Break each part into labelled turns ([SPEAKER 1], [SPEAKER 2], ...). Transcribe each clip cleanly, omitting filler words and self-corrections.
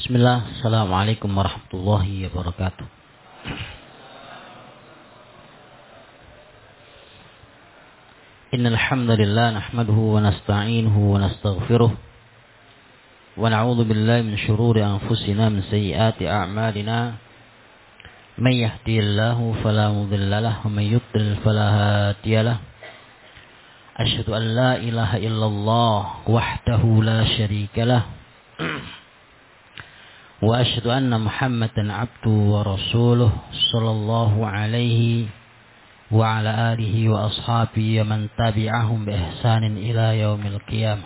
[SPEAKER 1] Bismillah, Assalamualaikum warahmatullahi wabarakatuh. Innal hamdalillah nahmaduhu wa nasta'inuhu wa nastaghfiruh wa na'udzu billahi min shururi anfusina min sayyiati a'malina. May yahdihillahu fala mudilla lahu wa may yudlil fala hadiya lahu. Asyhadu an la ilaha illallah wahdahu la syarika lahu. Wa asyhadu anna Muhammadan abduhu wa rasuluh sallallahu alaihi wa ala alihi wa ashabihi wa man tabi'ahum bi ihsanin ila yaumil qiyamah.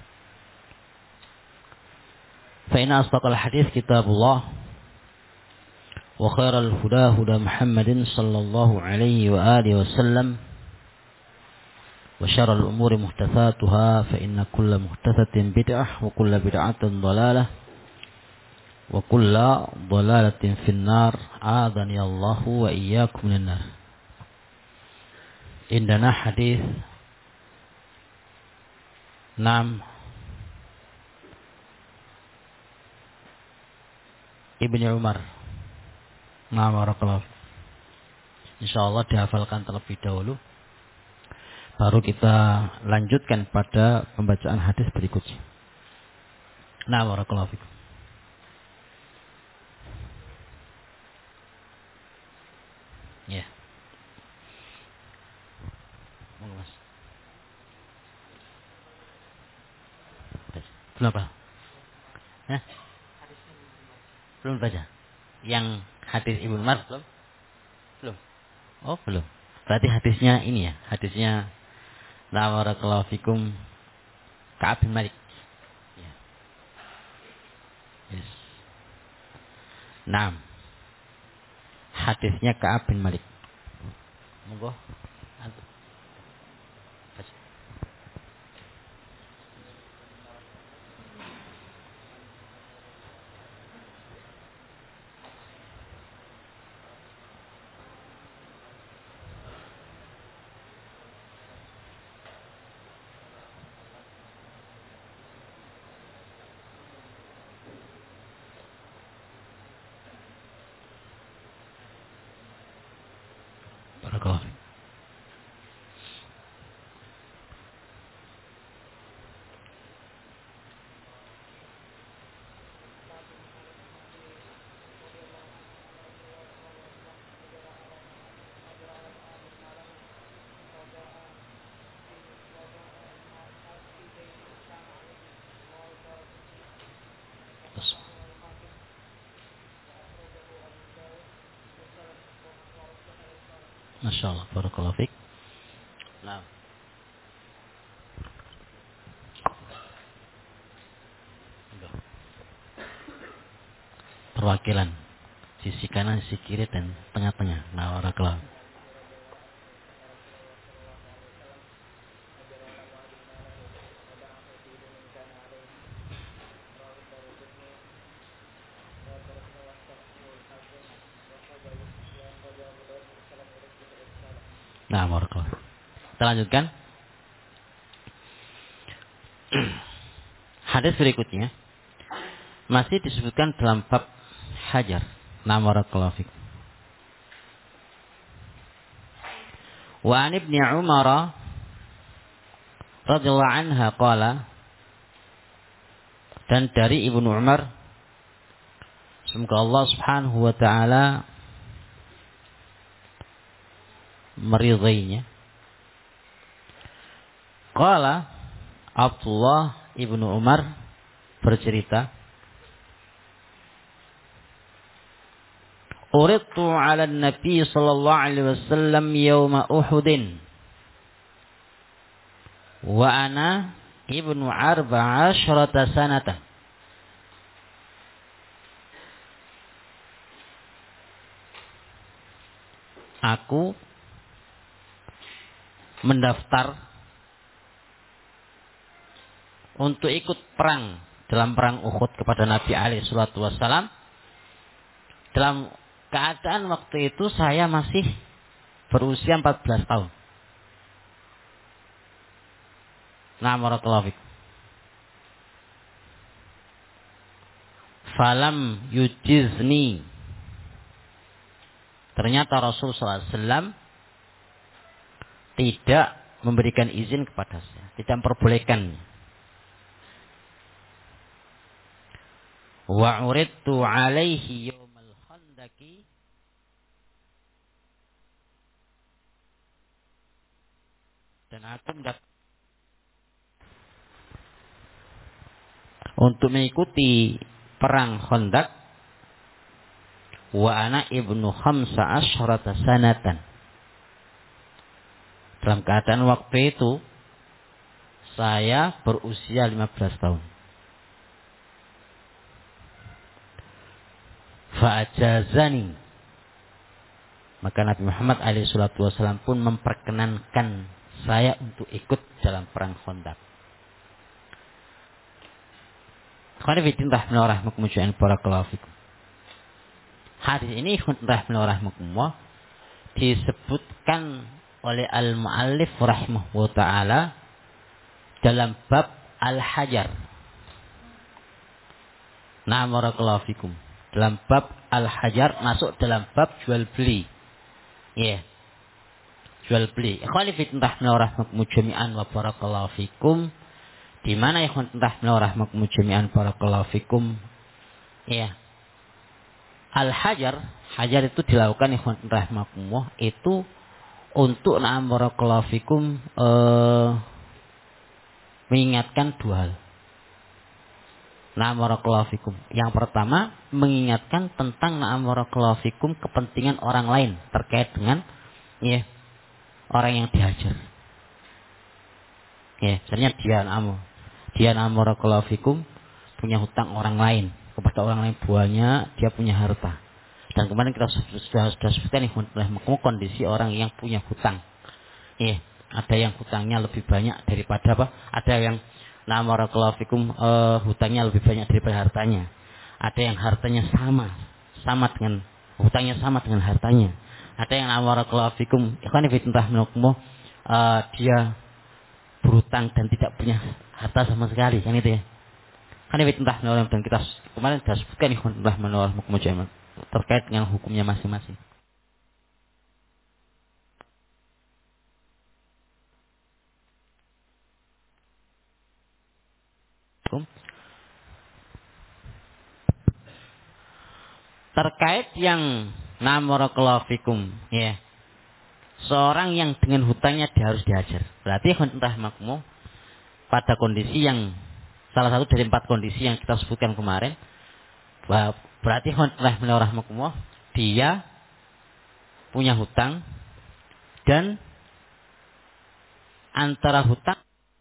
[SPEAKER 1] Fa inna asdaqal hadits kitabullah wa khairal huda huda Muhammadin sallallahu alaihi wa alihi wasallam wa syarrul umuri muhdatsatuha fa inna kulla muhdatsatin bid'ah wa kulla bid'atin dhalalah wa kulla dhalalatin finnar. A'adhani Allahu wa iyyakum minan nar. Indana hadis 6 Ibnu Umar. Nah, barakallahu. Insyaallah dihafalkan terlebih dahulu, baru kita lanjutkan pada pembacaan hadis berikutnya. Nah, barakallahu fikum. Ya. Mas. Belum apa? Hah? Belum baca. Yang hadis Ibnu Umar belum? Belum. Oh, belum. Berarti hadisnya ini ya, hadisnya la barakallahu fikum Ka'ab bin Malik. Ya. Yes. 6. Hadisnya Ka'ab bin Malik. Monggo. Barakallahu. Masya Allah, barakallahu fiik. Nah, perwakilan sisi kanan, sisi kiri, dan tengah-tengah. Nah, barakallahu. Nah, barakallahu. Kita lanjutkan. Hadis berikutnya masih disebutkan dalam bab hajar. Nah, barakallahu fiik. Wa an Ibnu Umar radhiyallahu anha qala, dan dari Ibnu Umar, semoga Allah Subhanahu wa taala meridainya. Qala, Abdullah Ibnu Umar bercerita, Uridtu 'ala Nabi sallallahu alaihi wasallam yauma Uhudin wa ana ibnu 14 sanatan. Aku mendaftar untuk ikut perang dalam perang Uhud kepada Nabi alaihi salatu wassalam. Dalam keadaan waktu itu saya masih berusia 14 tahun. Nah, barakallahu fiik. falam yujizni. Ternyata Rasul SAW tidak memberikan izin kepada saya, tidak memperbolehkan. Wa uridtu alaihi yaumal khandaki, dan aku untuk mengikuti perang Khandaq, wa ana ibnu khamsa asyrata sanatan. Dalam keadaan waktu itu saya berusia 15 tahun. Fa'ajazani, maka Nabi Muhammad SAW pun memperkenankan saya untuk ikut dalam perang Khandaq. Hadis ini disebutkan oleh al-muallif rahimahullah ta'ala dalam bab al-hajar. Nah, barakallahu fikum. Dalam bab al-hajar masuk dalam bab jual beli. Ya. Yeah. Jual beli. Ikhwani fillah rahmakumullah jami'an wa barakallahu fikum. Di mana ikhwan fillah rahmakumullah jami'an barakallahu fikum. Ya. Yeah. Al-hajar, hajar itu dilakukan ikhwan fillah rahmakumullah itu untuk na'am barakallahu fikum mengingatkan dua hal. Na'am barakallahu fikum. Yang pertama, mengingatkan tentang na'am barakallahu fikum kepentingan orang lain terkait dengan ya, orang yang dihajar. Ya, sebenarnya dia na'am barakallahu fikum punya hutang orang lain, kepada orang lain buahnya dia punya harta. Dan kemarin kita sudah sebutkan kondisi orang yang punya hutang. Ya, ada yang hutangnya lebih banyak daripada apa? Ada yang na'am barakallahu fikum hutangnya lebih banyak daripada hartanya. Ada yang hartanya sama dengan hutangnya sama dengan hartanya. Ada yang na'am barakallahu fikum dia berhutang dan tidak punya harta sama sekali, kan itu ya. Kan itu dan kita kemarin sudah sebutkan terkait dengan hukumnya masing-masing. Terkait yang barakallahu fikum, ya. Seorang yang dengan hutangnya dia harus dihajar. Berarti pada kondisi yang salah satu dari 4 kondisi yang kita sebutkan kemarin, berarti dia punya hutang dan antara hutang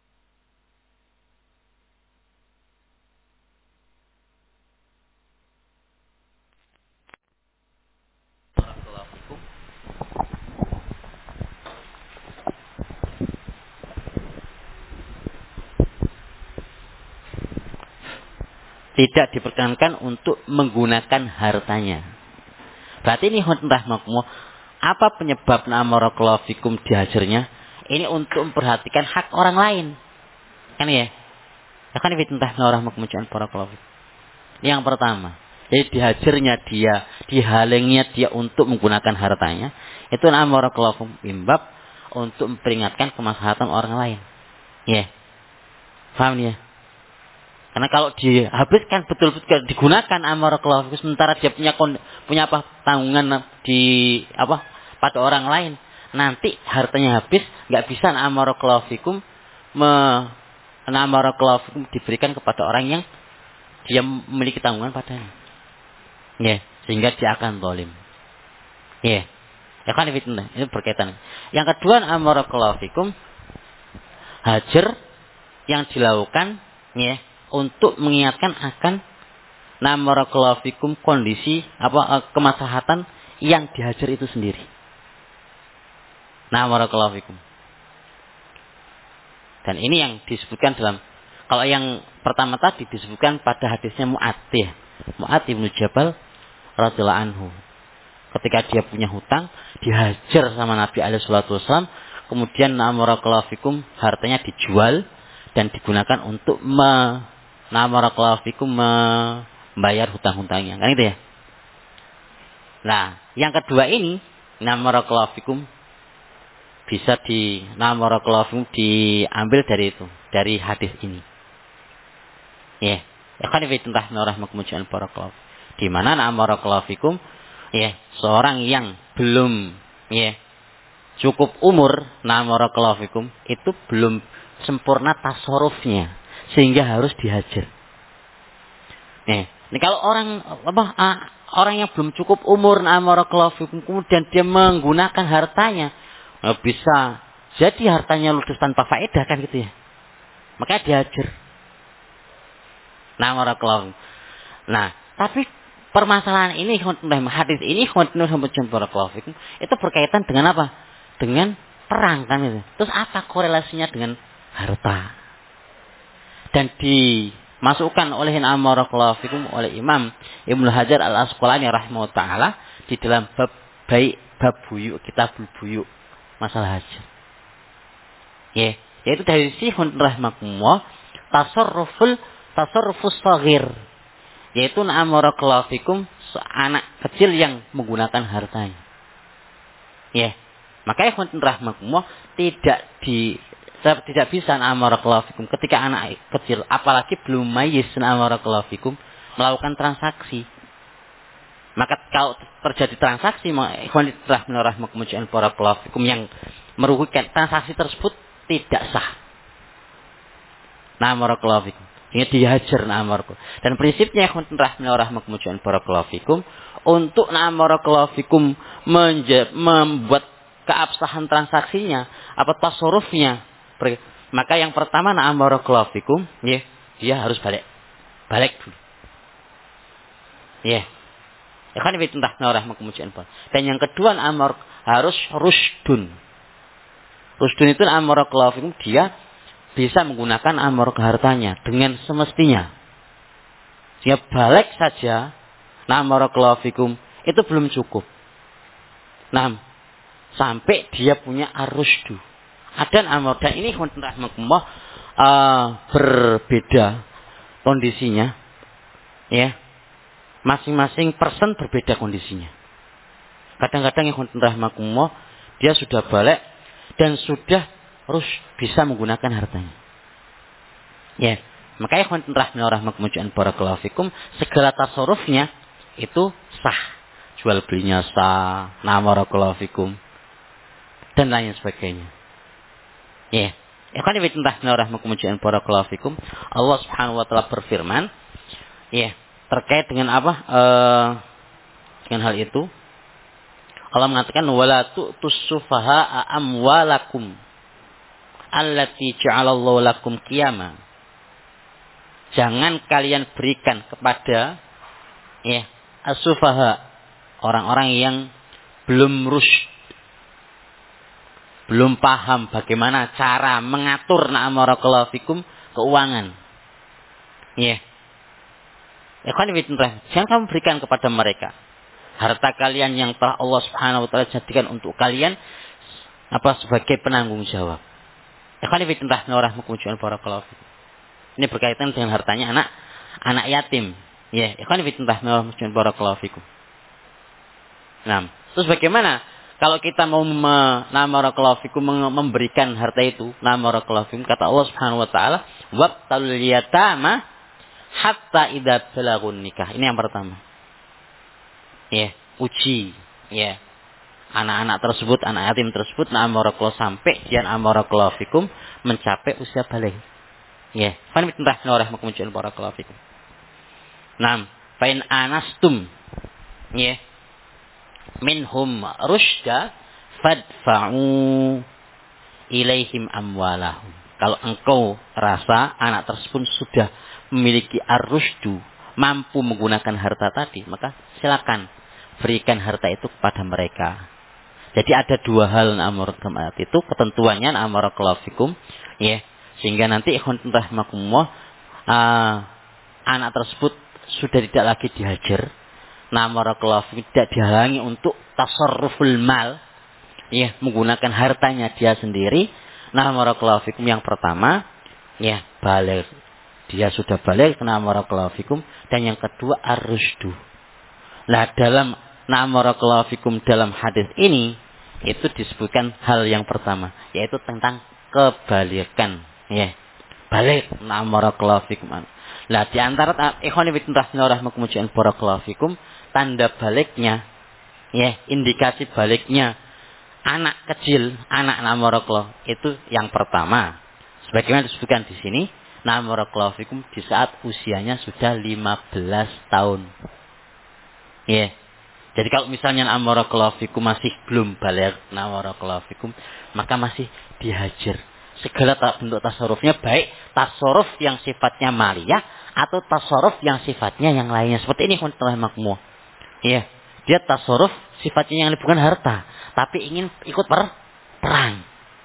[SPEAKER 1] tidak diperkenankan untuk menggunakan hartanya. Berarti ini apa penyebab barakallahu fikum dihajarnya? Ini untuk memperhatikan hak orang lain. Kan ya? Kan barakallahu fikum. Yang pertama, jadi dihajarnya dia, dihalengnya dia untuk menggunakan hartanya, itu barakallahu fikum bimbab untuk memperingatkan kemaslahatan orang lain. Ya. Paham ya? Karena kalau dihabiskan betul-betul digunakan barakallahu fikum sementara dia punya apa tanggungan pada orang lain, nanti hartanya habis, enggak bisa barakallahu fikum barakallahu fikum diberikan kepada orang yang dia memiliki tanggungan padanya. Ya, sehingga dia akan zalim. Ya. Ya kan itu berkaitan. Yang kedua barakallahu fikum hajar yang dilakukan ya untuk mengingatkan akan barakallahu fikum kondisi kemaslahatan yang dihajar itu sendiri. Barakallahu fikum. Dan ini yang disebutkan dalam, kalau yang pertama tadi disebutkan pada hadisnya Mu'adz bin Jabal radhiyallahu anhu. Ketika dia punya hutang, dihajar sama Nabi alaihi salatu wasallam, kemudian barakallahu fikum hartanya dijual dan digunakan untuk barakallahu fikum membayar hutang-hutangnya. Kan itu ya. Nah, yang kedua ini barakallahu fikum bisa barakallahu fikum diambil dari itu, dari hadis ini. Ya. Ikhwan fillah rahmakumullah barakallahu. Di mana barakallahu fikum ya, seorang yang belum ya cukup umur barakallahu fikum itu belum sempurna tasarrufnya sehingga harus dihajar. Ini kalau orang yang belum cukup umur barakallahu fikum kemudian dia menggunakan hartanya, bisa jadi hartanya ludes tanpa faedah kan gitu ya. Maka dihajar. Barakallahu. Nah, tapi permasalahan ini hadis ini barakallahu fikum itu berkaitan dengan apa? Dengan perang kan itu. Terus apa korelasinya dengan harta? Dan dimasukkan oleh barakallahu fikum oleh Imam Ibnu Hajar Al-Asqalani rahimahullah taala di dalam bab buyuk, kitabul buyuk, masalah haji. Ya, yaitu dari sisi rahmakumullah tasarrufus shaghir, yaitu barakallahu fikum anak kecil yang menggunakan hartanya. Ya. Maka rahmakumullah tidak bisa barakallahu fikum ketika anak kecil apalagi belum mayyiz barakallahu fikum melakukan transaksi. Maka kalau terjadi transaksi rahmakumullah barakallahu fikum yang merugikan, transaksi tersebut tidak sah. Barakallahu fikum. Ini dihajar barakallahu. Dan prinsipnya rahmakumullah barakallahu fikum untuk barakallahu fikum membuat keabsahan transaksinya, tasarrufnya, maka yang pertama barakallahu fikum, ya, dia harus balik dulu. Ya. Kan rahmakumullah. Dan yang kedua harus rusdun. Rusdun itu barakallahu fikum, dia bisa menggunakan hartanya dengan semestinya. Dia balik saja barakallahu fikum itu belum cukup. Sampai dia punya ar-rusdu. Dan ini rahmakumullah berbeda kondisinya. Ya. Masing-masing person berbeda kondisinya. Kadang-kadang rahmakumullah dia sudah balik dan sudah bisa menggunakan hartanya. Ya. Makanya rahmakumullah barakallahu fikum segala tasarrufnya itu sah. Jual belinya sah, barakallahu fikum, dan lain sebagainya. Ya. Ikhwan fillah rahmakumullah barakallahu fikum. Allah Subhanahu wa taala berfirman, ya, terkait dengan apa? Dengan hal itu Allah mengatakan wala tu'tus sufaha'a amwalakum allati ja'alallahu lakum qiyama. Jangan kalian berikan kepada ya as-sufaha, orang-orang yang belum belum paham bagaimana cara mengatur barakallahu fikum keuangan. Ya. Jangan kamu berikan kepada mereka harta kalian yang telah Allah Subhanahu wa taala jadikan untuk kalian sebagai penanggung jawab. Barakallahu fikum. Ini berkaitan dengan hartanya anak yatim. Ya, barakallahu fikum. Nah, terus bagaimana kalau kita mau barakallahu fikum memberikan harta itu, barakallahu fikum, kata Allah Subhanahu wa taala, wabtalul yatama hatta idza balagun nikah. Ini yang pertama. Ya, uji ya anak-anak tersebut, anak yatim tersebut barakallahu sampai dia barakallahu fikum mencapai usia balik. Ya, barakallahu fikum. Nah, fa in anastum ya minhum rusyda fadfa'u ilaihim amwalahum. Kalau engkau rasa anak tersebut sudah memiliki ar-rusydu, mampu menggunakan harta tadi, maka silakan berikan harta itu kepada mereka. Jadi ada dua hal itu ketentuannya barakallahu fikum ya, sehingga nanti rahmakumullah anak tersebut sudah tidak lagi dihajar, barakallahu fikum, tidak dihalangi untuk tasarruful mal ya, menggunakan hartanya dia sendiri. Barakallahu fikum yang pertama ya balik dia sudah balik, na'am barakallahu fikum, dan yang kedua ar-rusydu. Nah, dalam na'am barakallahu fikum dalam hadis ini itu disebutkan hal yang pertama, yaitu tentang kebalikan, ya. Balik, na'am barakallahu fikum. Nah, di antara ikhwani fillah rahmakumullah barakallahu fikum, tanda baliknya, ya, indikasi baliknya anak kecil, anak na'am barakallahu itu yang pertama. Sebagaimana disebutkan di sini, na'am barakallahu fikum di saat usianya sudah 15 tahun. Ya. Jadi kalau misalnya na'am barakallahu fikum masih belum balik, na'am barakallahu fikum, maka masih dihajar. Segala bentuk tasarrufnya, baik tasarruf yang sifatnya maliyah atau tasarruf yang sifatnya yang lainnya. Seperti ini rahmatullah. Ya. Dia tasarruf sifatnya yang bukan harta, tapi ingin ikut perang.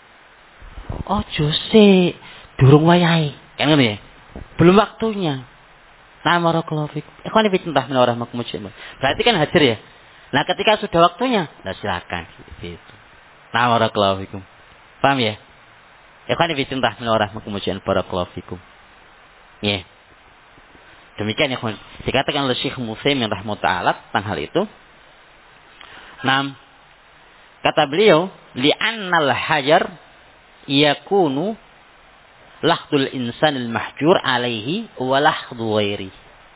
[SPEAKER 1] Oh, Jose durung wayahe. Kan ngene ya. Belum waktunya. Nah, barakallahu fikum. Ikhwan fillah rahmatullah. Berarti kan hajar ya. Nah, ketika sudah waktunya, nah silakan gitu. Nah, barakallahu fikum. Paham ya? Ikhwan fillah rahmatullah barakallahu fikum. Ya. Demikian ya, ikhwan. Dikatakan oleh Syekh Mutsaimin rahimahullah tentang hal itu. Nah, kata beliau, li'annal hajar yakunu lahdul insanil mahjur alaihi wa lahdu ghairi.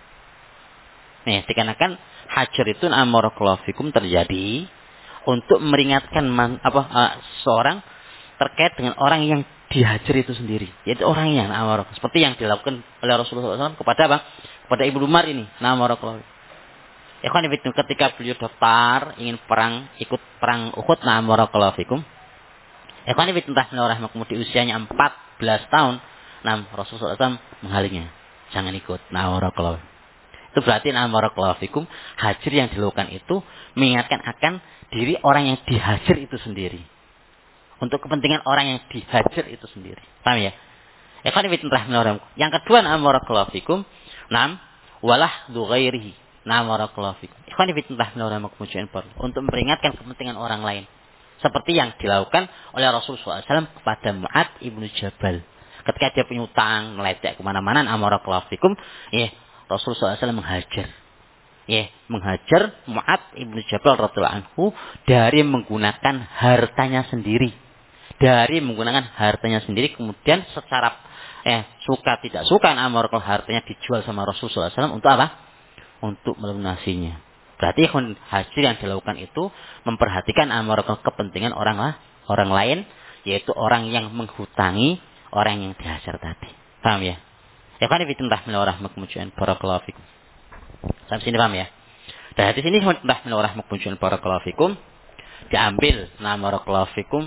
[SPEAKER 1] Nih, dikarenakan hajar itu na'am barakallahu fikum terjadi untuk meringatkan seorang terkait dengan orang yang dihajar itu sendiri. Yaitu orang yang na'am barakallahu, seperti yang dilakukan oleh Rasulullah SAW kepada apa? Kepada Ibnu Umar ini, na'am barakallahu. Ikhwan fillah, ketika beliau daftar ingin perang, ikut perang Uhud, na'am barakallahu fikum. Ikhwan fillah rahmatullah, di usianya 14 tahun, nah Rasulullah SAW menghalingnya, jangan ikut, na'am barakallahu. Itu berarti na'am barakallahu fikum, hajar yang dilakukan itu mengingatkan akan diri orang yang dihajar itu sendiri. Untuk kepentingan orang yang dihajar itu sendiri. Paham ya? Ikhwan fillah rahmatullah. Yang kedua na'am barakallahu fikum, na'am walahdu ghairihi. Na'am barakallahu fikum. Ikhwan fillah rahmatullah, untuk memperingatkan kepentingan orang lain. Seperti yang dilakukan oleh Rasulullah SAW kepada Mu'ad ibnu Jabal. Ketika dia punya utang, meletek kemana-mana, na'am barakallahu fikum, ya, Rasulullah SAW menghajar. Ya, menghajar Mu'ad ibnu Jabal radhiyallahu anhu dari menggunakan hartanya sendiri. Dari menggunakan hartanya sendiri, kemudian secara suka tidak suka, na'am barakallahu, hartanya dijual sama Rasulullah SAW untuk apa? Untuk melunasinya. Berarti hajar yang dilakukan itu memperhatikan kepentingan orang lain, yaitu orang yang menghutangi orang yang dihajar tadi. Paham ya? Ya kan fillah rahmatullah barakallahu fikum. Sampai sini paham ya? Dan di sini rahmatullah barakallahu fikum diambil na'am barakallahu fikum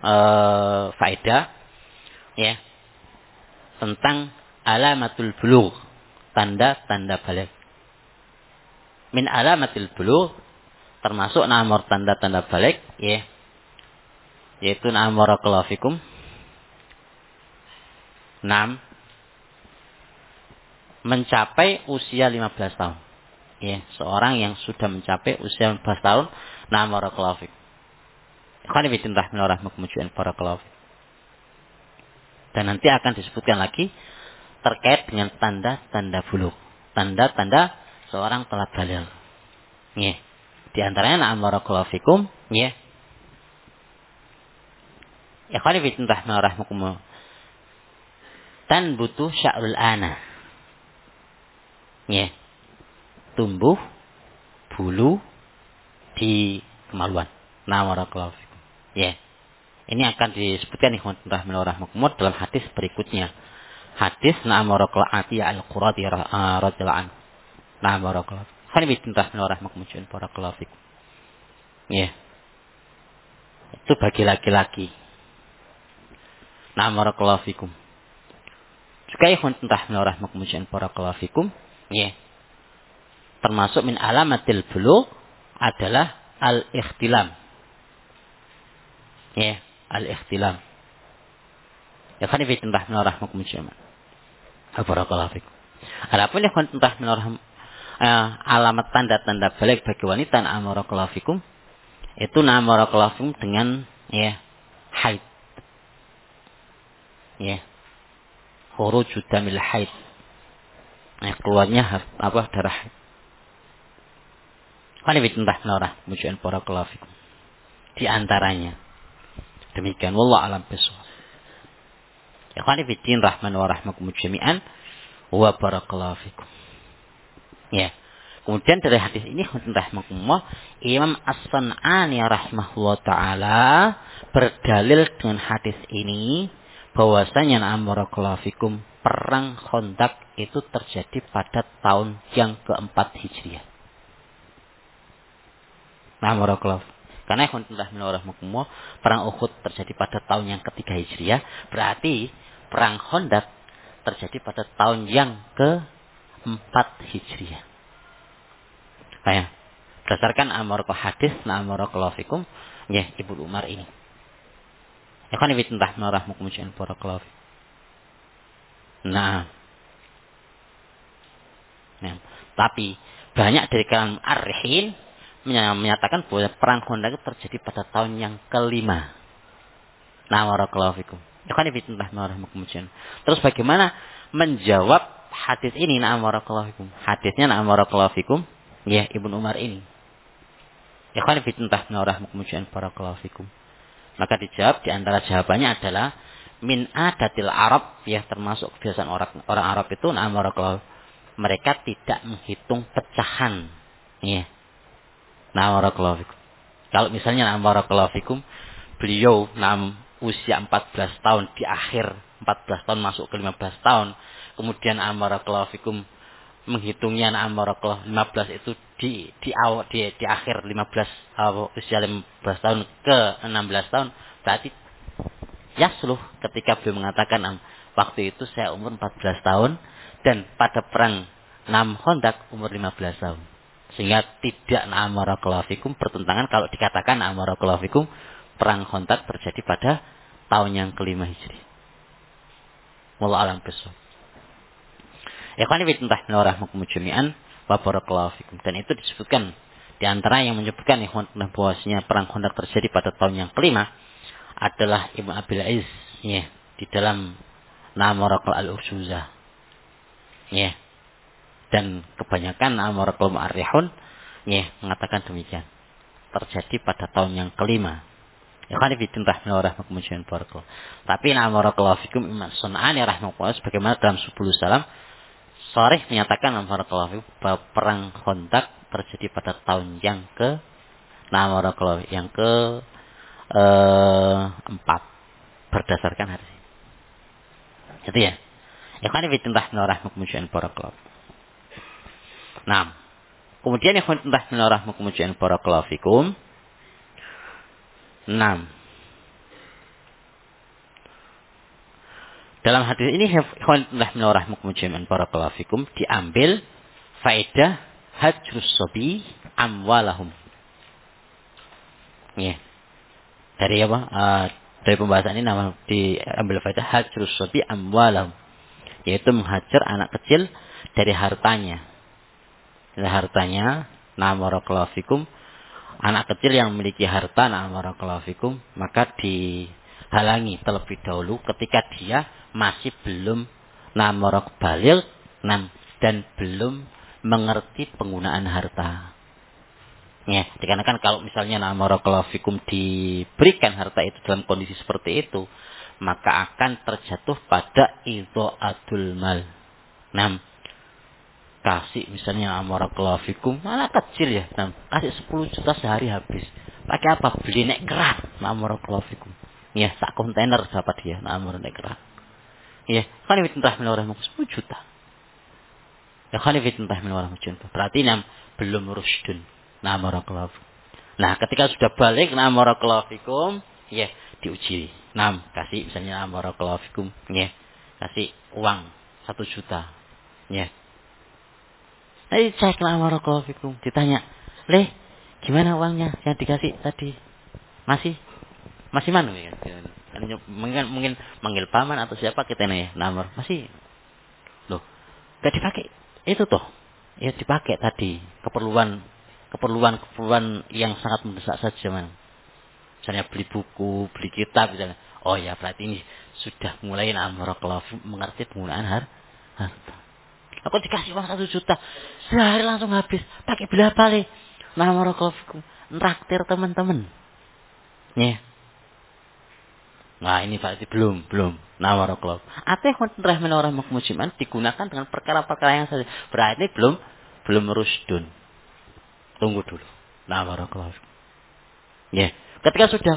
[SPEAKER 1] faedah ya tentang alamatul bulugh, tanda-tanda balik. Min alamatil bulugh, termasuk nomor tanda-tanda balik, ya, yaitu na'am barakallahu fikum, 6, mencapai usia 15 tahun. Ya, seorang yang sudah mencapai usia 15 tahun, na'am barakallahu fikum. Ikhwan fillah rahmatullah barakallahu fikum. Dan nanti akan disebutkan lagi terkait dengan tanda-tanda bulugh, tanda-tanda seorang telah balik. Ya. Di antaranya na'am barakallahu fikum, ya. Ikhwan fillah rahmatullah. Tan butuh sya'rul ana. Ya. Tumbuh bulu di kemaluan. Na'am barakallahu fikum. Ya. Ini akan disebutkan ikhwan fillah rahmatullah dalam hadis berikutnya. Hadis na'am barakallahu Atiyah al-Quradi radhiyallahu anhu. Nah, barakallahu. Khani bintah rahmatullah barakallahu fikum. Ya. Itu bagi laki-laki. Nah, barakallahu fikum. Juga ikhwan bintah rahmatullah barakallahu fikum. Ya. Termasuk min alamatil bulugh adalah al-ikhtilam. Ya, al-ikhtilam. Ya khani bintah rahmatullah barakallahu fikum. Adapun ikhwan bintah alamat tanda-tanda balik bagi wanita na'am barakallahu fikum, itu na'am barakallahu fikum dengan ya haid, ya, khurujud damil haid, keluarnya darah. Qanifitullah norah mujian para kelafikum. Di antaranya demikian wallahu alam bisawab. Ya qanifitin rahman wa rahmakum jami'an wa barakallahu fikum. Ya. Kemudian dari hadis ini rahmatullah Imam As-San'ani rahimahullah taala berdalil dengan hadis ini bahwasanya barakallahu fikum perang Khandaq itu terjadi pada tahun yang keempat Hijriah. Barakallahu. Karena rahmatullah perang Uhud terjadi pada tahun yang ketiga Hijriah, berarti perang Khandaq terjadi pada tahun yang keempat Hijriah. Nah, berdasarkan hadis barakallahu fikum ya Ibnu Umar ini. Ya kan ibn rahmakum barakallahu. Nah, tapi banyak dari kalangan ar-rihin menyatakan bahwa perang Khandaq terjadi pada tahun yang kelima. Barakallahu fikum. Ya kan ibn rahmakum. Terus bagaimana menjawab hadis ini barakallahu fikum? Hadisnya barakallahu fikum ya Ibnu Umar ini. Ya kan fitnah rahmakum barakallahu fikum. Maka dijawab di antara jawabannya adalah min adatil Arab ya termasuk kebiasaan orang Arab itu barakallahu mereka tidak menghitung pecahan. Ya. Barakallahu fikum. Kalau misalnya barakallahu fikum beliau usia 14 tahun di akhir 14 tahun masuk ke 15 tahun, kemudian barakallahu fikum menghitungnya barakallahu 15 itu di akhir 15 usia 15 tahun ke 16 tahun berarti yasluh ketika beliau mengatakan waktu itu saya umur 14 tahun dan pada perang Khandaq umur 15 tahun. Sehingga tidak barakallahu fikum bertentangan kalau dikatakan barakallahu fikum perang Khandaq terjadi pada tahun yang kelima Hijri. Wallahu a'lam bishawab. Ya kan rahmakum jami'an wa barakallahu fikum. Dan itu disebutkan di antara yang menyebutkan bahwasanya perang Khandaq terjadi pada tahun yang kelima adalah Ibnu Abil Aiz ya di dalam Barakallahu al-Ursuzah. Ya. Dan kebanyakan Barakallahu Mu'arrikhun ya mengatakan demikian. Terjadi pada tahun yang kelima. Ya kan rahmakum jami'an barakallahu. Tapi Barakallahu fikum Imam Sun'ani rahimahullah sebagaimana dalam Subul Salam Sharih menyatakan barakallahu bahwa perang Khandaq terjadi pada tahun yang barakallahu yang keempat berdasarkan hadis. Itu ya. Ya kan rahmakum barakallahu. Nah, kemudian ya kan rahmakum barakallahu fikum. Nah, dalam hadis ini rahmakum barakallahu fikum diambil faedah hajrus sabi amwalahum. Ya. Dari apa? Dari pembahasan ini diambil faedah hajrus sabi amwalahum, yaitu menghajar anak kecil dari hartanya. Dari hartanya, barakallahu fikum, anak kecil yang memiliki harta barakallahu fikum, maka dihalangi terlebih dahulu ketika dia masih belum baligh dan belum mengerti penggunaan harta. Ya, dikarenakan kalau misalnya barakallahu fikum diberikan harta itu dalam kondisi seperti itu, maka akan terjatuh pada idha'atul mal. Kasih misalnya barakallahu fikum malah kecil ya, kasih 10 juta sehari habis. Pakai apa? Beli nek kerat barakallahu fikum. Ya, sak kontainer dapat dia nek kerat. Ya, kan itu entah menurut 10 juta. Ya, kan itu entah menurut contoh. Berarti belum rusdun. Barakallahu. Nah, ketika sudah balik barakallahu fikum, ya diuji. Kasih misalnya barakallahu fikum, ya. Kasih uang 1 juta. Ya. Tadi cek barakallahu fikum, ditanya, "Leh, gimana uangnya yang dikasih tadi? Masih mana?" Mungkin manggil paman atau siapa kita nih nomor masih loh gak dipakai itu toh ya dipakai tadi keperluan yang sangat mendesak saja misalnya beli buku beli kitab misalnya oh ya berarti ini sudah mulai barakallahu mengerti penggunaan harta Aku dikasih uang 1 juta. Sehari langsung habis. Pakai berapa le? Nah, barakallahu fikum. Nraktir teman-teman. Ya. Nah, ini berarti belum. Nah, barakallahu. Ate rahman orang makmujiman digunakan dengan perkara-perkara yang saja. Berarti belum rusdun. Tunggu dulu. Nah, barakallahu. Ya. Ketika sudah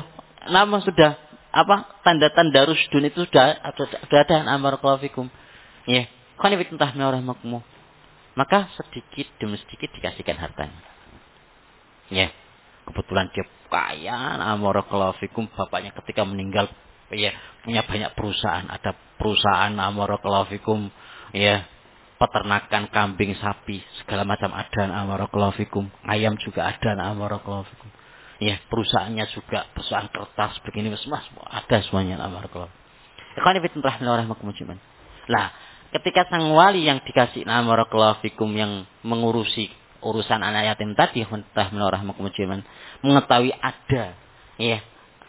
[SPEAKER 1] tanda-tanda rusdun itu sudah ada. Nah, barakallahu fikum. Ya. Rahman orang makmum. Maka sedikit demi sedikit dikasihkan hartanya. Ya. Kebetulan dia kaya, barakallahu fikum, bapaknya ketika meninggal ya punya banyak perusahaan, ada perusahaan barakallahu fikum, ya, peternakan kambing, sapi, segala macam ada, barakallahu fikum, ayam juga ada, barakallahu fikum. Ya, perusahaannya juga perusahaan kertas begini semua ada semuanya, barakallahu. Ikhwan fillah rahimahumullah. Lah, ketika sang wali yang dikasih barakallahu fikum yang mengurusi urusan anak yatim tadi, rahimahumullah, mengetahui ada, ya,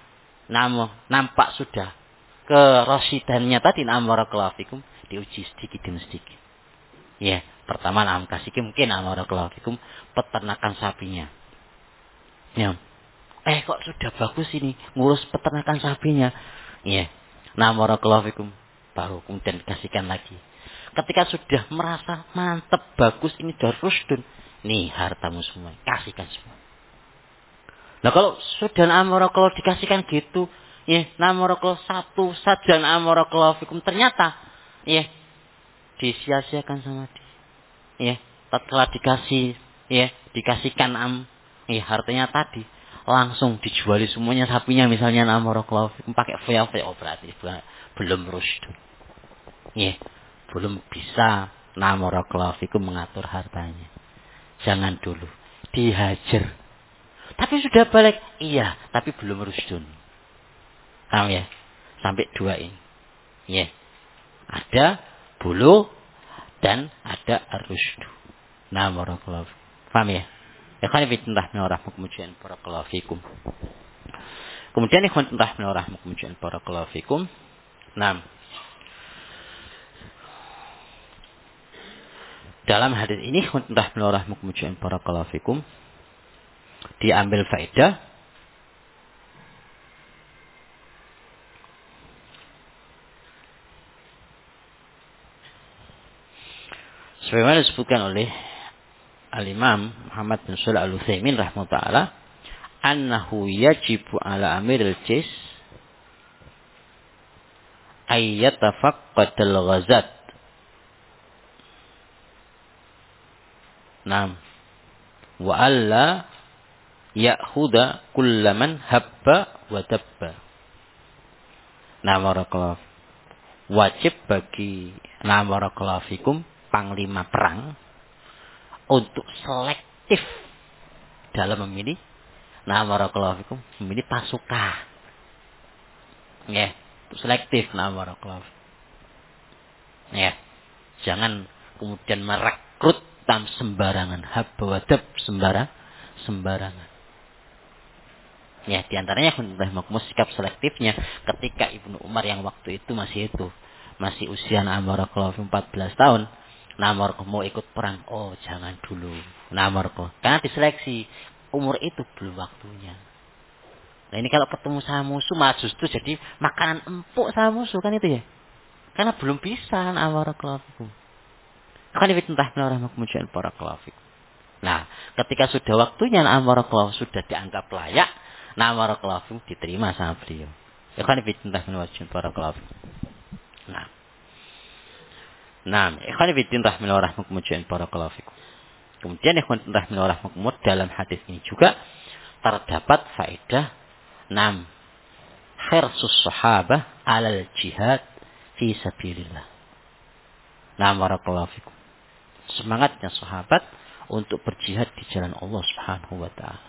[SPEAKER 1] nampak sudah kerasidannya tadi, barakallahu fikum, diuji sedikit demi sedikit. Ya, pertama kasih mungkin barakallahu fikum peternakan sapinya. Ya. Kok sudah bagus ini ngurus peternakan sapinya. Ya. Barakallahu fikum, baru kemudian dikasihkan lagi. Ketika sudah merasa mantap, bagus, ini sudah rusdun, nih hartamu semua, kasihkan semua. Nah kalau sudah barakallahu dikasihkan gitu, ya, barakallahu satu saja barakallahu fikum, ternyata ya disia-siakan sama dia. Ya, tatkala dikasihkan ya hartanya tadi, langsung dijuali semuanya sapinya misalnya barakallahu fikum pakai fea-fea, berarti belum rusdun. Ya, belum bisa barakallahu fikum mengatur hartanya. Jangan dulu dihajar. Tapi sudah balik, iya, tapi belum rusdun. Paham ya? Sampai 2 ini. Ya. Ada bulu dan ada ar-rusdu. Barakallahu. Paham ya? Ikhwan fillah rahmatullah barakallahu fikum. Kemudian ikhwan fillah rahmatullah barakallahu fikum. Dalam hadis ini ikhwan fillah rahmatullah barakallahu fikum, diambil faedah sebagaimana disebutkan oleh Al-Imam Muhammad bin Shalih Al-Utsaimin rahimahullah, annahu yajibu ala amiril jais ay yatafaqqadal ghazat. Wa alla ya'khudha kullaman habba wa dabba. Barakallahu. Wajib bagi barakallahu fikum panglima perang untuk selektif dalam memilih barakallahu fikum, memilih pasukan. Ya, selektif barakallahu. Ya. Jangan kemudian merekrut sembarangan, habba wa dab, sembarangan. Ya, diantaranya sikap selektifnya ketika Ibnu Umar yang waktu itu masih usia barakallahu 14 tahun, mau ikut perang, oh jangan dulu, karena diseleksi, umur itu belum waktunya. Nah ini kalau ketemu sama musuh, justru jadi makanan empuk sama musuh kan itu ya, karena belum bisa barakallahu. Nah, ketika sudah waktunya barakallahu sudah dianggap layak, barakallahu diterima sama beliau. Ikhwan fillah barakallahu. Ikhwan fillah barakallahu fikum. Kemudian ikhwan fillah dalam hadis ini juga terdapat faedah hirsus sahabah alal jihad fi sabilillah. Barakallahu fikum. Semangatnya sahabat untuk berjihad di jalan Allah Subhanahu wa taala.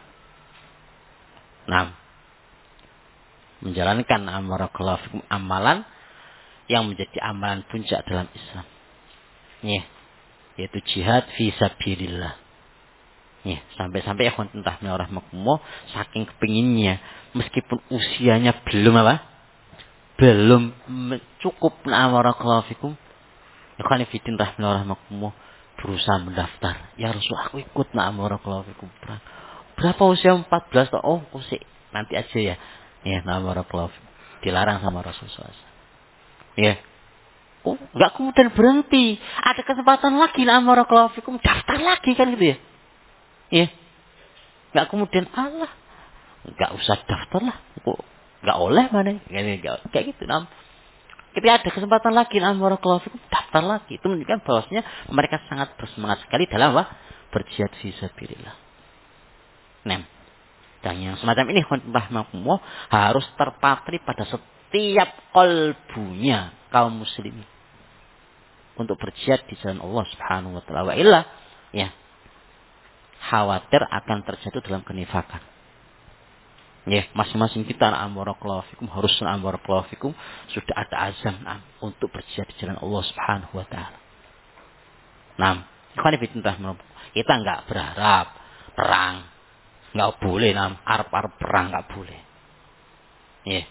[SPEAKER 1] Menjalankan barakallahu fikum amalan yang menjadi amalan puncak dalam Islam. Ya, yaitu jihad fi sabilillah. Ya, sampai-sampai ikhwan fillah rahmakumullah saking kepinginnya meskipun usianya belum cukup barakallahu fikum, Ikhwan fillah rahimahumullah berusaha mendaftar. Ya Rasul, aku ikut na'am barakallahu fikum perang. Berapa usia 14 tahun? Oh, usia nanti aja ya. Ya, na'am barakallahu fikum. Dilarang sama Rasulullah. Ya. Oh, enggak kemudian berhenti. Ada kesempatan lagi na'am barakallahu fikum, daftar lagi kan gitu ya. Ya. Enggak kemudian Allah. Enggak usah daftar lah. Kok enggak oleh mana? Kayak gitu na'am. Ketika ada kesempatan lagi, daftar lagi. Itu menunjukkan bahwasanya mereka sangat bersemangat sekali dalam berjihad fi sabilillah. Nah, dan yang semacam ini harus terpatri pada setiap kalbunya kaum muslimin untuk berjihad di jalan Allah Subhanahu wa taala. Wa illa ya khawatir akan terjatuh dalam kenifakan. Ya, masing-masing kita harus sudah ada azam untuk berjihad di jalan Allah Subhanahu wa taala. Nah, kita enggak berharap perang. Enggak boleh arep-arep perang enggak boleh. Ya.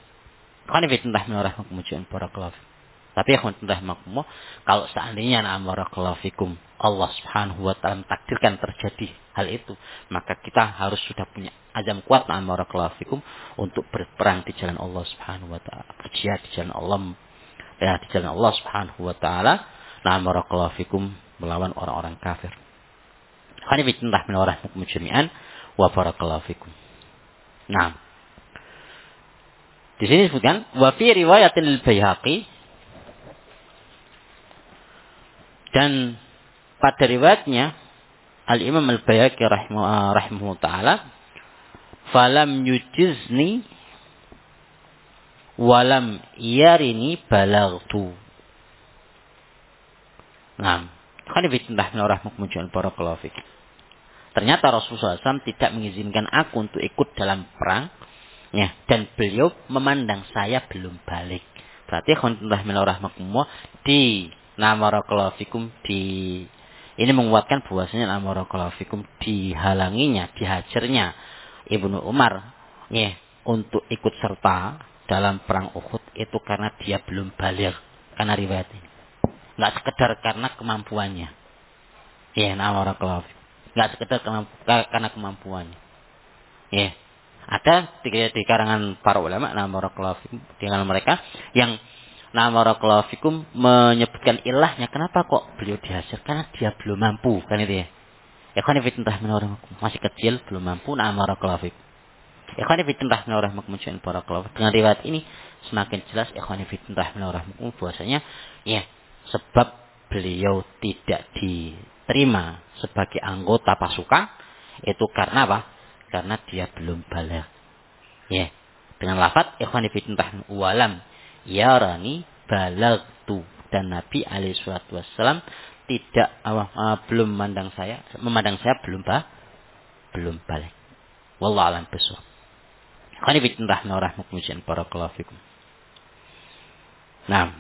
[SPEAKER 1] Tapi kalau seandainya Allah Subhanahu wa taala takdirkan terjadi hal itu, maka kita harus sudah punya azam kuat untuk berperang di jalan Allah Subhanahu wa taala, berjihad di jalan Allah, ya, di jalan Allah Subhanahu wa taala, melawan orang-orang kafir. Nah, di sini disebutkan wa fi riwayatil Baihaqi, dan pada riwayatnya Al-Imam Al-Baihaqi rahimahu ta'ala, falam yujizni walam yarini balagtu. Nah, ternyata Rasulullah SAW tidak mengizinkan aku untuk ikut dalam perang, ya, dan beliau memandang saya belum balik. Berarti di ini menguatkan bahwasanya dihalanginya, dihajarnya Ibnu Umar, ya, untuk ikut serta dalam perang Uhud itu karena dia belum balik, karena riwayat ini. Enggak sekedar karena kemampuannya. Ya, enggak sekedar karena kemampuannya. Ya. Ada di karangan para ulama di kalangan mereka yang menyebutkan ilahnya kenapa kok beliau dihajar, karena dia belum mampu, kan itu ya. Masih kecil belum mampu dengan riwayat ini semakin jelas bahwasanya ya sebab beliau tidak diterima sebagai anggota pasukan itu karena apa? Karena dia belum balik. Ya. Dengan lafaz walam yarani balagtu, dan Nabi alaihi salatu wasallam tidak belum memandang saya belum balik. Wallahu a'lam bishawab. Barakallahu fikum. Nah,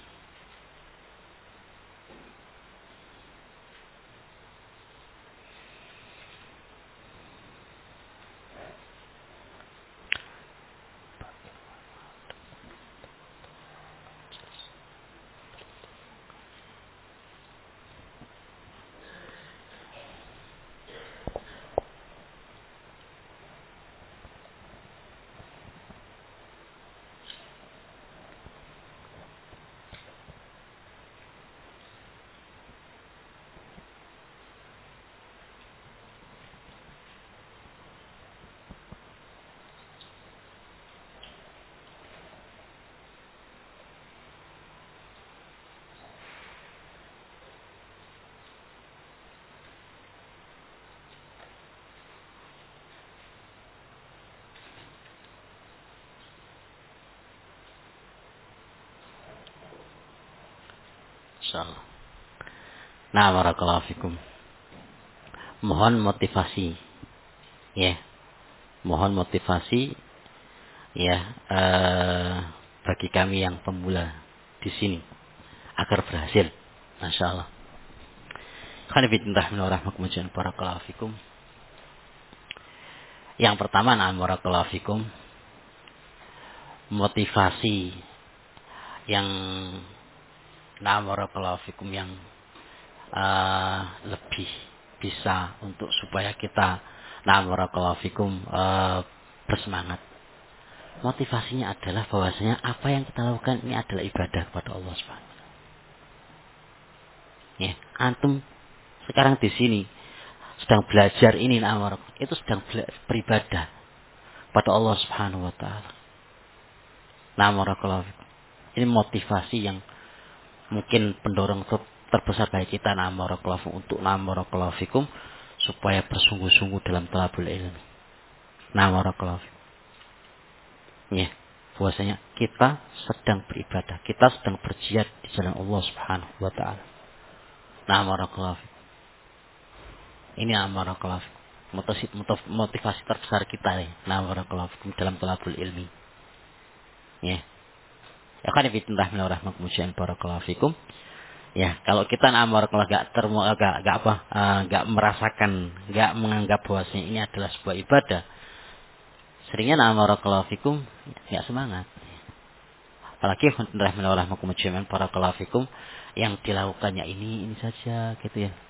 [SPEAKER 1] insyaallah. Nah, barakallahu fikum. Mohon motivasi. Ya. Mohon motivasi ya bagi kami yang pemula di sini agar berhasil. Masyaallah. Barakallahu fikum. Yang pertama, barakallahu fikum, motivasi yang Nah, barakallahu fikum yang lebih bisa untuk supaya kita barakallahu fikum bersemangat. Motivasinya adalah bahwasanya apa yang kita lakukan ini adalah ibadah kepada Allah Subhanahu wa taala. Ya, antum sekarang di sini sedang belajar ini itu sedang beribadah pada Allah Subhanahu wa taala. Barakallahu fikum. Ini motivasi yang mungkin pendorong terbesar bagi kita untuk barakallahu fikum supaya bersungguh-sungguh dalam talabul ilmi. Barakallahu fikum. Ya, bahwasanya kita sedang beribadah, kita sedang berjihad di jalan Allah Subhanahu wa taala. Barakallahu fikum. Ini barakallahu fikum. Motivasi terbesar kita nih. Barakallahu fikum dalam talabul ilmi. Ya. Ya kan ibn rahmatullahi barakallahu fikum. Ya, kalau kita enggak merasakan, enggak menganggap bahwasanya ini adalah sebuah ibadah, seringnya barakallahu fikum enggak semangat. Apalagi rahmatullahi barakallahu fikum yang dilakukannya ini saja gitu ya.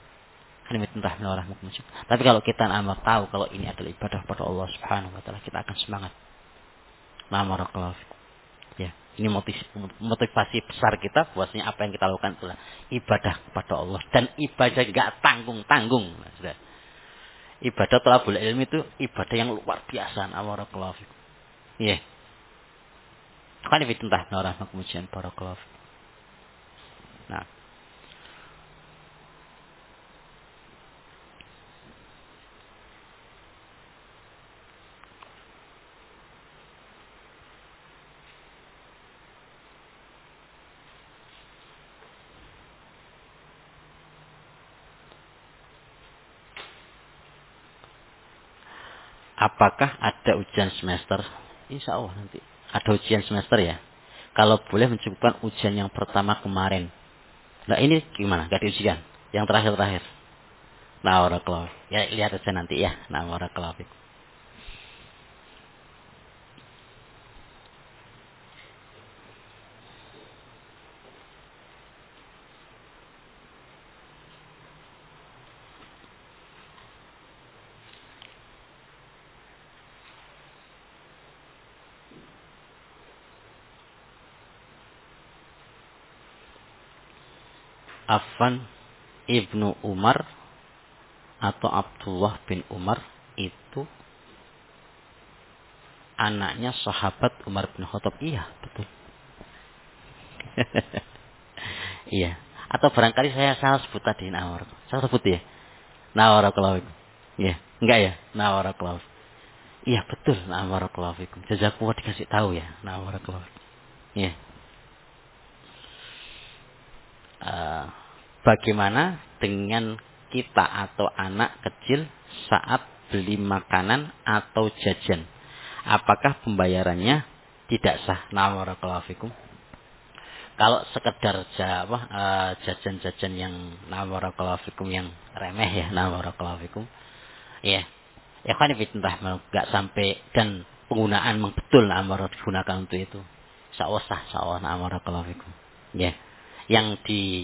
[SPEAKER 1] Tapi kalau kita tahu kalau ini adalah ibadah kepada Allah Subhanahu wa taala, kita akan semangat. Barakallahu fikum. Ya, ini motivasi besar kita bahwasanya apa yang kita lakukan adalah ibadah kepada Allah dan ibadah enggak tanggung-tanggung. Sudah. Ibadah thalabul ilmi itu ibadah yang luar biasa. Barakallahu fikum. Iya. Kan fitnah rahmatullahi barakallahu fikum. Nah, apakah ada ujian semester? Insya Allah nanti ada ujian semester ya. Kalau boleh mencukupkan ujian yang pertama kemarin. Nah ini gimana? Gak ada ujian? Yang terakhir-terakhir. Barakallahu. Ya lihat aja nanti ya. Barakallahu. Affan ibnu Umar atau Abdullah bin Umar itu anaknya sahabat Umar bin Khattab. Iya, betul. Iya. Atau barangkali saya salah sebut tadi Nawar. Saya sebut ya. Nawarakallahu. Iya, enggak ya? Nawarakallahu. Iya, betul. Nawarakallahu. Jazakumullah dikasih tahu ya. Nawarakallahu. Iya. Bagaimana dengan kita atau anak kecil saat beli makanan atau jajan? Apakah pembayarannya tidak sah? Barakallahu fikum. Kalau sekedar jajan-jajan yang barakallahu fikum yang remeh ya, barakallahu fikum. Ya. Ya kan fitnah enggak sampai dan penggunaan memang betul digunakan untuk itu. Insyaallah sah, insyaallah barakallahu fikum. Ya. Yang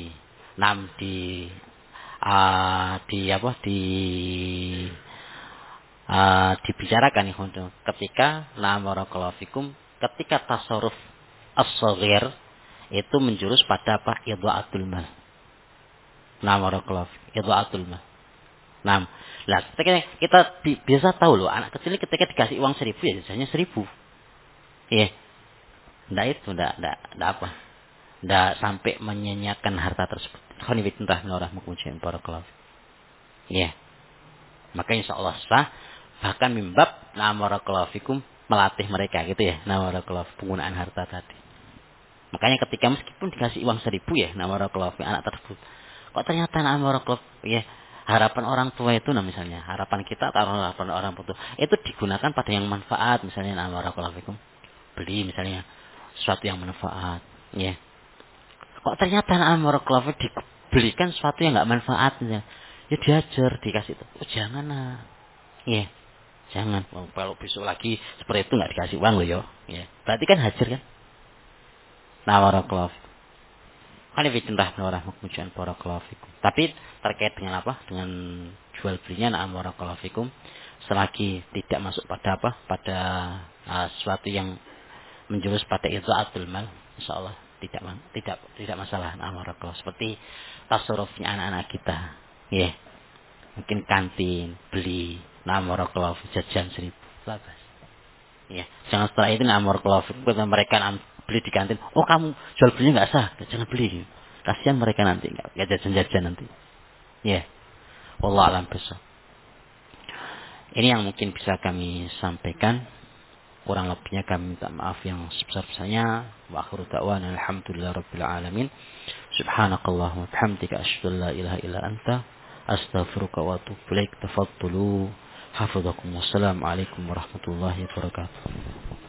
[SPEAKER 1] dibicarakan untuk ketika barakallahu fikum ketika tasarruf as-shaghir itu menjurus pada apa? Idha'atul mal. Barakallahu fikum. Idha'atul mal. Lah kita biasa tahu loh anak kecil ketika dikasih uang 1.000 ya jajannya 1.000. Iya. Enggak apa. Enggak sampai menyanyiakan harta tersebut. Khonibitullah minarahmukumjin barakallahu. Iya. Maka insyaallah sah bahkan mimbab barakallahu fikum melatih mereka gitu ya. Barakallahu penggunaan harta tadi. Makanya ketika meskipun dikasih uang 1.000 ya barakallahu anak tersebut. Kok ternyata barakallahu ya harapan orang tua itu misalnya harapan kita atau harapan orang tua itu digunakan pada yang manfaat misalnya barakallahu fikum. Beli misalnya sesuatu yang manfaat ya. Kok ternyata barakallahu dibelikan sesuatu yang enggak manfaat misalnya. Ya diajar dikasih itu. Oh, jangan nah. Ya. Jangan. Kalau besok lagi seperti itu enggak dikasih uang loh ya. Ya. Berarti kan hajar kan? Barakallahu. Qanifidin rahmatullah barakallahu fikum. Tapi terkait dengan apa? Dengan jual belinya na'am barakallahu fikum. Selagi tidak masuk pada apa? Pada sesuatu yang menjurus pada idha'atul mal, insyaallah tidak masalah na'am barakallahu. Seperti tasarrufnya anak-anak kita. Ya. Yeah. Mungkin kantin, beli, na'am barakallahu jajan 1.000. Bagus. Ya, jangan setelah itu na'am barakallahu fikum mereka beli di kantin. Oh, kamu jual belinya nggak sah, jangan beli. Kasihan mereka nanti nggak jajan-jajan nanti. Ya, wallahu alam besok. Ini yang mungkin bisa kami sampaikan. Kurang lebihnya kami minta maaf yang sebesar-besarnya. Wa akhiru da'wana alhamdulillahirabbil alamin. Subhanakallahumma bihamdika asyhadu an la ilaha illa anta astaghfiruka wa atubu ilaik. Tafaddulu. Hafizakumullah. Wassalamu alaikum warahmatullahi wabarakatuh.